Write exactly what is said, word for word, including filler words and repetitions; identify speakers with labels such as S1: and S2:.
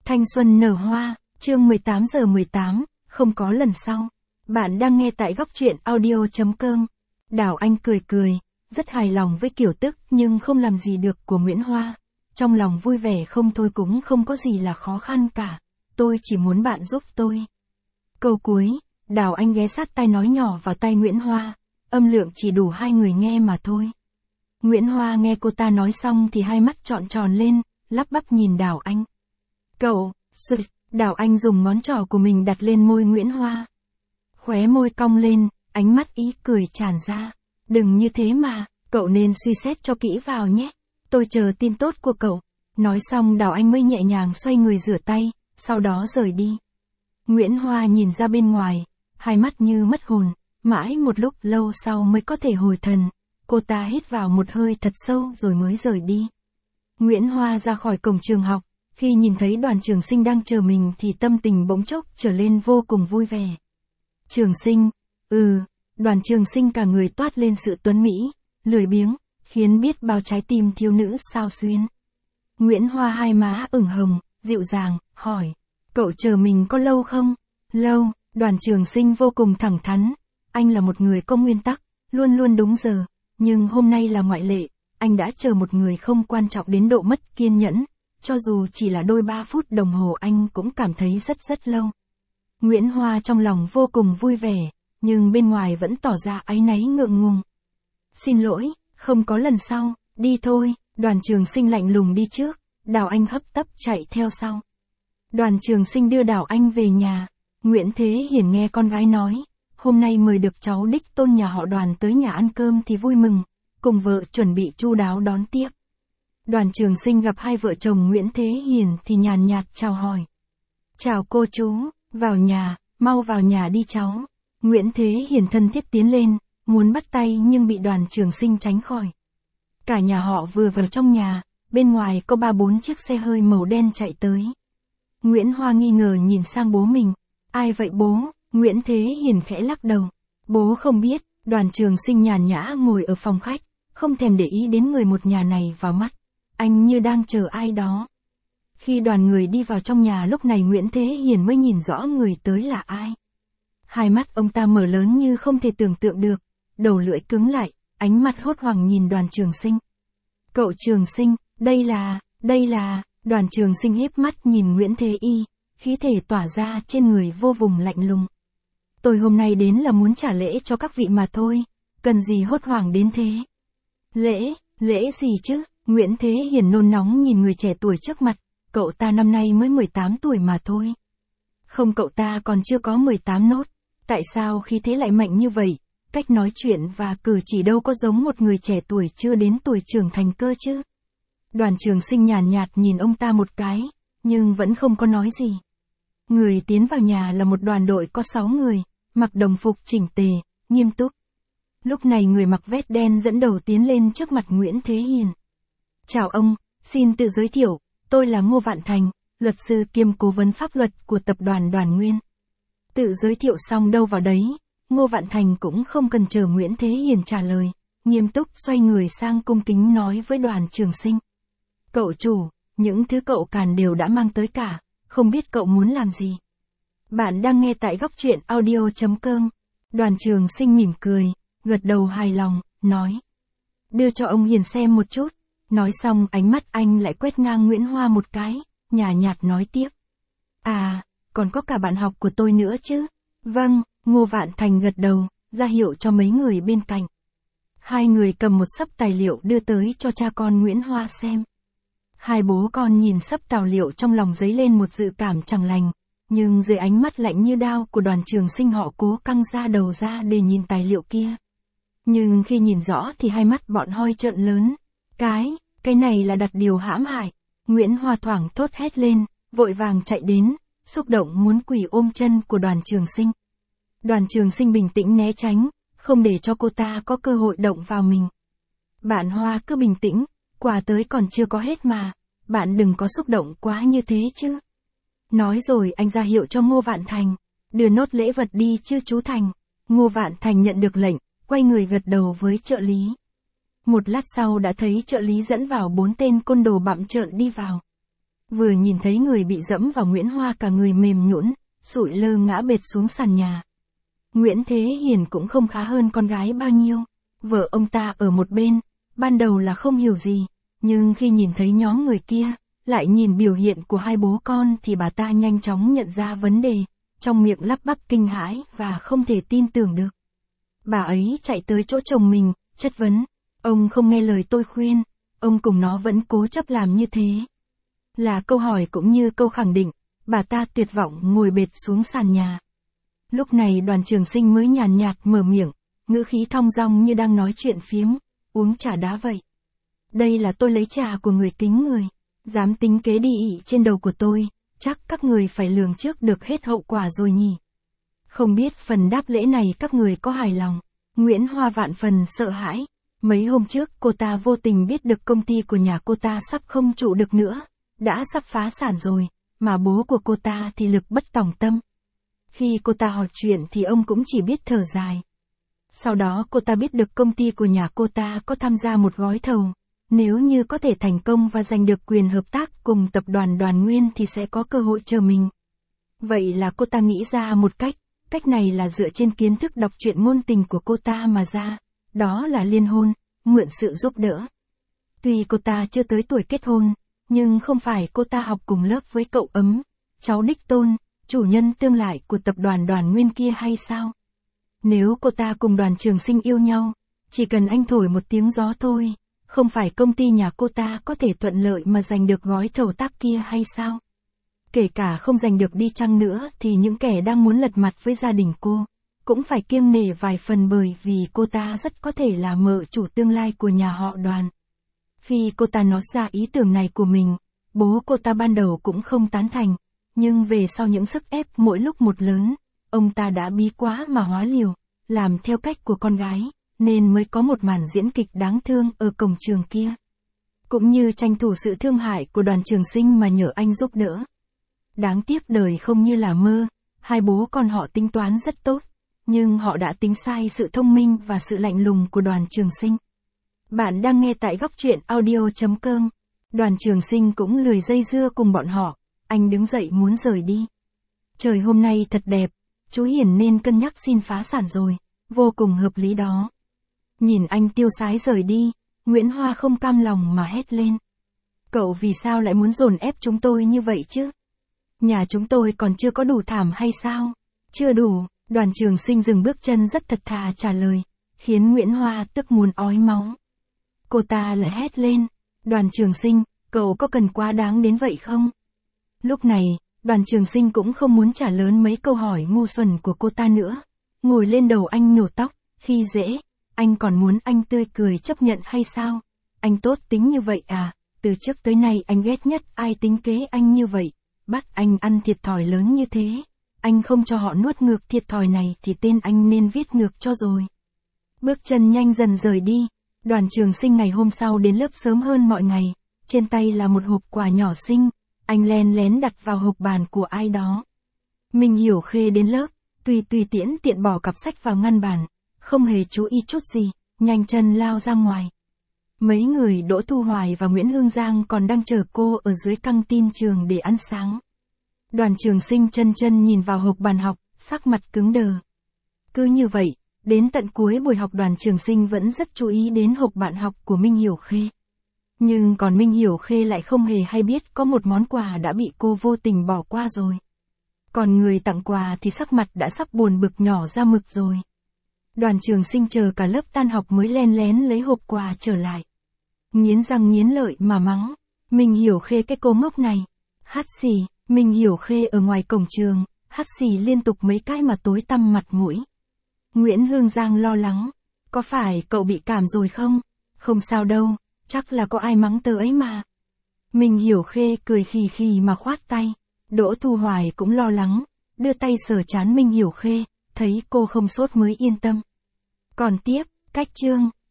S1: Thanh xuân nở hoa, chương mười tám giờ mười tám, không có lần sau. Bạn đang nghe tại góc truyện audio chấm com. Đào Anh cười cười, rất hài lòng với kiểu tức nhưng không làm gì được của Nguyễn Hoa. Trong lòng vui vẻ không thôi, cũng không có gì là khó khăn cả. Tôi chỉ muốn bạn giúp tôi. Câu cuối, Đào Anh ghé sát tai nói nhỏ vào tai Nguyễn Hoa. Âm lượng chỉ đủ hai người nghe mà thôi. Nguyễn Hoa nghe cô ta nói xong thì hai mắt trọn tròn lên, lắp bắp nhìn Đào Anh. Cậu, sực, Đào Anh dùng ngón trỏ của mình đặt lên môi Nguyễn Hoa. Khóe môi cong lên, ánh mắt ý cười tràn ra. Đừng như thế mà, cậu nên suy xét cho kỹ vào nhé. Tôi chờ tin tốt của cậu. Nói xong Đào Anh mới nhẹ nhàng xoay người rửa tay, sau đó rời đi. Nguyễn Hoa nhìn ra bên ngoài, hai mắt như mất hồn, mãi một lúc lâu sau mới có thể hồi thần. Cô ta hít vào một hơi thật sâu rồi mới rời đi. Nguyễn Hoa ra khỏi cổng trường học, khi nhìn thấy Đoàn Trường Sinh đang chờ mình thì tâm tình bỗng chốc trở lên vô cùng vui vẻ. Trường Sinh, ừ, Đoàn Trường Sinh cả người toát lên sự tuấn mỹ, lười biếng, khiến biết bao trái tim thiếu nữ xao xuyến. Nguyễn Hoa hai má ửng hồng, dịu dàng, hỏi, cậu chờ mình có lâu không? Lâu, Đoàn Trường Sinh vô cùng thẳng thắn, anh là một người có nguyên tắc, luôn luôn đúng giờ, nhưng hôm nay là ngoại lệ, anh đã chờ một người không quan trọng đến độ mất kiên nhẫn, cho dù chỉ là đôi ba phút đồng hồ anh cũng cảm thấy rất rất lâu. Nguyễn Hoa trong lòng vô cùng vui vẻ, nhưng bên ngoài vẫn tỏ ra áy náy ngượng ngùng. Xin lỗi, không có lần sau, đi thôi. Đoàn Trường Sinh lạnh lùng đi trước, Đào Anh hấp tấp chạy theo sau. Đoàn Trường Sinh đưa Đào Anh về nhà, Nguyễn Thế Hiển nghe con gái nói, hôm nay mời được cháu đích tôn nhà họ Đoàn tới nhà ăn cơm thì vui mừng, cùng vợ chuẩn bị chu đáo đón tiếp. Đoàn Trường Sinh gặp hai vợ chồng Nguyễn Thế Hiển thì nhàn nhạt chào hỏi. Chào cô chú, vào nhà, mau vào nhà đi cháu. Nguyễn Thế Hiển thân thiết tiến lên, muốn bắt tay nhưng bị Đoàn Trường Sinh tránh khỏi. Cả nhà họ vừa vào trong nhà, bên ngoài có ba bốn chiếc xe hơi màu đen chạy tới. Nguyễn Hoa nghi ngờ nhìn sang bố mình. Ai vậy bố? Nguyễn Thế Hiển khẽ lắc đầu. Bố không biết. Đoàn Trường Sinh nhàn nhã ngồi ở phòng khách, không thèm để ý đến người một nhà này vào mắt. Anh như đang chờ ai đó. Khi đoàn người đi vào trong nhà lúc này Nguyễn Thế Hiển mới nhìn rõ người tới là ai. Hai mắt ông ta mở lớn như không thể tưởng tượng được, đầu lưỡi cứng lại, ánh mắt hốt hoảng nhìn Đoàn Trường Sinh. Cậu Trường Sinh, đây là, đây là, Đoàn Trường Sinh híp mắt nhìn Nguyễn Thế Y, khí thể tỏa ra trên người vô vùng lạnh lùng. Tôi hôm nay đến là muốn trả lễ cho các vị mà thôi, cần gì hốt hoảng đến thế? Lễ, lễ gì chứ? Nguyễn Thế Hiển nôn nóng nhìn người trẻ tuổi trước mặt, cậu ta năm nay mới mười tám tuổi mà thôi. Không, cậu ta còn chưa có mười tám nốt, tại sao khí thế lại mạnh như vậy? Cách nói chuyện và cử chỉ đâu có giống một người trẻ tuổi chưa đến tuổi trưởng thành cơ chứ. Đoàn Trường Sinh nhàn nhạt nhìn ông ta một cái, nhưng vẫn không có nói gì. Người tiến vào nhà là một đoàn đội có sáu người, mặc đồng phục chỉnh tề, nghiêm túc. Lúc này người mặc vest đen dẫn đầu tiến lên trước mặt Nguyễn Thế Hiển. Chào ông, xin tự giới thiệu, tôi là Ngô Vạn Thành, luật sư kiêm cố vấn pháp luật của tập đoàn Đoàn Nguyên. Tự giới thiệu xong đâu vào đấy, Ngô Vạn Thành cũng không cần chờ Nguyễn Thế Hiển trả lời, nghiêm túc xoay người sang cung kính nói với Đoàn Trường Sinh. Cậu chủ, những thứ cậu càn đều đã mang tới cả, không biết cậu muốn làm gì. Bạn đang nghe tại góc truyện audio chấm com. Đoàn Trường Sinh mỉm cười, gật đầu hài lòng, nói. Đưa cho ông Hiền xem một chút. Nói xong ánh mắt anh lại quét ngang Nguyễn Hoa một cái, nhả nhạt nói tiếp. À, còn có cả bạn học của tôi nữa chứ. Vâng, Ngô Vạn Thành gật đầu, ra hiệu cho mấy người bên cạnh. Hai người cầm một xấp tài liệu đưa tới cho cha con Nguyễn Hoa xem. Hai bố con nhìn xấp tài liệu trong lòng dấy lên một dự cảm chẳng lành, nhưng dưới ánh mắt lạnh như đao của Đoàn Trường Sinh họ cố căng ra đầu ra để nhìn tài liệu kia. Nhưng khi nhìn rõ thì hai mắt bọn hoi trợn lớn. Cái, cái này là đặt điều hãm hại. Nguyễn Hoa thoảng thốt hét lên, vội vàng chạy đến, xúc động muốn quỳ ôm chân của Đoàn Trường Sinh. Đoàn Trường Sinh bình tĩnh né tránh, không để cho cô ta có cơ hội động vào mình. Bạn Hoa cứ bình tĩnh, quà tới còn chưa có hết mà, bạn đừng có xúc động quá như thế chứ. Nói rồi anh ra hiệu cho Ngô Vạn Thành, đưa nốt lễ vật đi chứ chú Thành. Ngô Vạn Thành nhận được lệnh, quay người gật đầu với trợ lý. Một lát sau đã thấy trợ lý dẫn vào bốn tên côn đồ bặm trợn đi vào. Vừa nhìn thấy người bị dẫm vào Nguyễn Hoa cả người mềm nhũn, sụi lơ ngã bệt xuống sàn nhà. Nguyễn Thế Hiền cũng không khá hơn con gái bao nhiêu. Vợ ông ta ở một bên, ban đầu là không hiểu gì, nhưng khi nhìn thấy nhóm người kia, lại nhìn biểu hiện của hai bố con thì bà ta nhanh chóng nhận ra vấn đề, trong miệng lắp bắp kinh hãi và không thể tin tưởng được. Bà ấy chạy tới chỗ chồng mình, chất vấn, ông không nghe lời tôi khuyên, ông cùng nó vẫn cố chấp làm như thế. Là câu hỏi cũng như câu khẳng định, bà ta tuyệt vọng ngồi bệt xuống sàn nhà. Lúc này Đoàn Trường Sinh mới nhàn nhạt mở miệng, ngữ khí thong dong như đang nói chuyện phiếm, uống trà đá vậy. Đây là tôi lấy trà của người kính người, dám tính kế đi ị trên đầu của tôi, chắc các người phải lường trước được hết hậu quả rồi nhỉ. Không biết phần đáp lễ này các người có hài lòng. Nguyễn Hoa vạn phần sợ hãi. Mấy hôm trước cô ta vô tình biết được công ty của nhà cô ta sắp không trụ được nữa, đã sắp phá sản rồi, mà bố của cô ta thì lực bất tòng tâm. Khi cô ta hỏi chuyện thì ông cũng chỉ biết thở dài. Sau đó cô ta biết được công ty của nhà cô ta có tham gia một gói thầu. Nếu như có thể thành công và giành được quyền hợp tác cùng tập đoàn Đoàn Nguyên thì sẽ có cơ hội chờ mình. Vậy là cô ta nghĩ ra một cách, cách này là dựa trên kiến thức đọc truyện ngôn tình của cô ta mà ra, đó là liên hôn, mượn sự giúp đỡ. Tuy cô ta chưa tới tuổi kết hôn, nhưng không phải cô ta học cùng lớp với cậu Ấm, cháu đích tôn, chủ nhân tương lai của tập đoàn Đoàn Nguyên kia hay sao? Nếu cô ta cùng Đoàn Trường Sinh yêu nhau, chỉ cần anh thổi một tiếng gió thôi, không phải công ty nhà cô ta có thể thuận lợi mà giành được gói thầu tác kia hay sao? Kể cả không giành được đi chăng nữa thì những kẻ đang muốn lật mặt với gia đình cô, cũng phải kiêng nể vài phần bởi vì cô ta rất có thể là mợ chủ tương lai của nhà họ Đoàn. Khi cô ta nói ra ý tưởng này của mình, bố cô ta ban đầu cũng không tán thành, nhưng về sau những sức ép mỗi lúc một lớn, ông ta đã bí quá mà hóa liều, làm theo cách của con gái, nên mới có một màn diễn kịch đáng thương ở cổng trường kia. Cũng như tranh thủ sự thương hại của Đoàn Trường Sinh mà nhờ anh giúp đỡ. Đáng tiếc đời không như là mơ, hai bố con họ tính toán rất tốt, nhưng họ đã tính sai sự thông minh và sự lạnh lùng của Đoàn Trường Sinh. Bạn đang nghe tại góc truyện audio chấm com. Đoàn Trường Sinh cũng lười dây dưa cùng bọn họ, anh đứng dậy muốn rời đi. Trời hôm nay thật đẹp, chú Hiền nên cân nhắc xin phá sản rồi, vô cùng hợp lý đó. Nhìn anh tiêu sái rời đi, Nguyễn Hoa không cam lòng mà hét lên. Cậu vì sao lại muốn dồn ép chúng tôi như vậy chứ? Nhà chúng tôi còn chưa có đủ thảm hay sao? Chưa đủ, Đoàn Trường Sinh dừng bước chân rất thật thà trả lời, khiến Nguyễn Hoa tức muốn ói máu. Cô ta lại hét lên, Đoàn Trường Sinh, cậu có cần quá đáng đến vậy không? Lúc này, Đoàn Trường Sinh cũng không muốn trả lớn mấy câu hỏi ngu xuẩn của cô ta nữa. Ngồi lên đầu anh nhổ tóc, khi dễ, anh còn muốn anh tươi cười chấp nhận hay sao? Anh tốt tính như vậy à? Từ trước tới nay anh ghét nhất ai tính kế anh như vậy, bắt anh ăn thiệt thòi lớn như thế. Anh không cho họ nuốt ngược thiệt thòi này thì tên anh nên viết ngược cho rồi. Bước chân nhanh dần rời đi, Đoàn Trường Sinh ngày hôm sau đến lớp sớm hơn mọi ngày, trên tay là một hộp quà nhỏ xinh, anh len lén đặt vào hộp bàn của ai đó. Minh Hiểu Khê đến lớp, tùy tùy tiễn tiện bỏ cặp sách vào ngăn bàn, không hề chú ý chút gì, nhanh chân lao ra ngoài. Mấy người Đỗ Thu Hoài và Nguyễn Hương Giang còn đang chờ cô ở dưới căng tin trường để ăn sáng. Đoàn Trường Sinh chân chân nhìn vào hộp bàn học, sắc mặt cứng đờ. Cứ như vậy, đến tận cuối buổi học Đoàn Trường Sinh vẫn rất chú ý đến hộp bạn học của Minh Hiểu Khê. Nhưng còn Minh Hiểu Khê lại không hề hay biết có một món quà đã bị cô vô tình bỏ qua rồi. Còn người tặng quà thì sắc mặt đã sắp buồn bực nhỏ ra mực rồi. Đoàn Trường Sinh chờ cả lớp tan học mới len lén lấy hộp quà trở lại. Nghiến răng nghiến lợi mà mắng, Minh Hiểu Khê cái cô ngốc này. Hắt xì, Minh Hiểu Khê ở ngoài cổng trường, hắt xì liên tục mấy cái mà tối tăm mặt mũi. Nguyễn Hương Giang lo lắng, có phải cậu bị cảm rồi không? Không sao đâu, chắc là có ai mắng tớ ấy mà. Minh Hiểu Khê cười khì khì mà khoát tay. Đỗ Thu Hoài cũng lo lắng, đưa tay sờ trán Minh Hiểu Khê, thấy cô không sốt mới yên tâm. Còn tiếp, cách chương.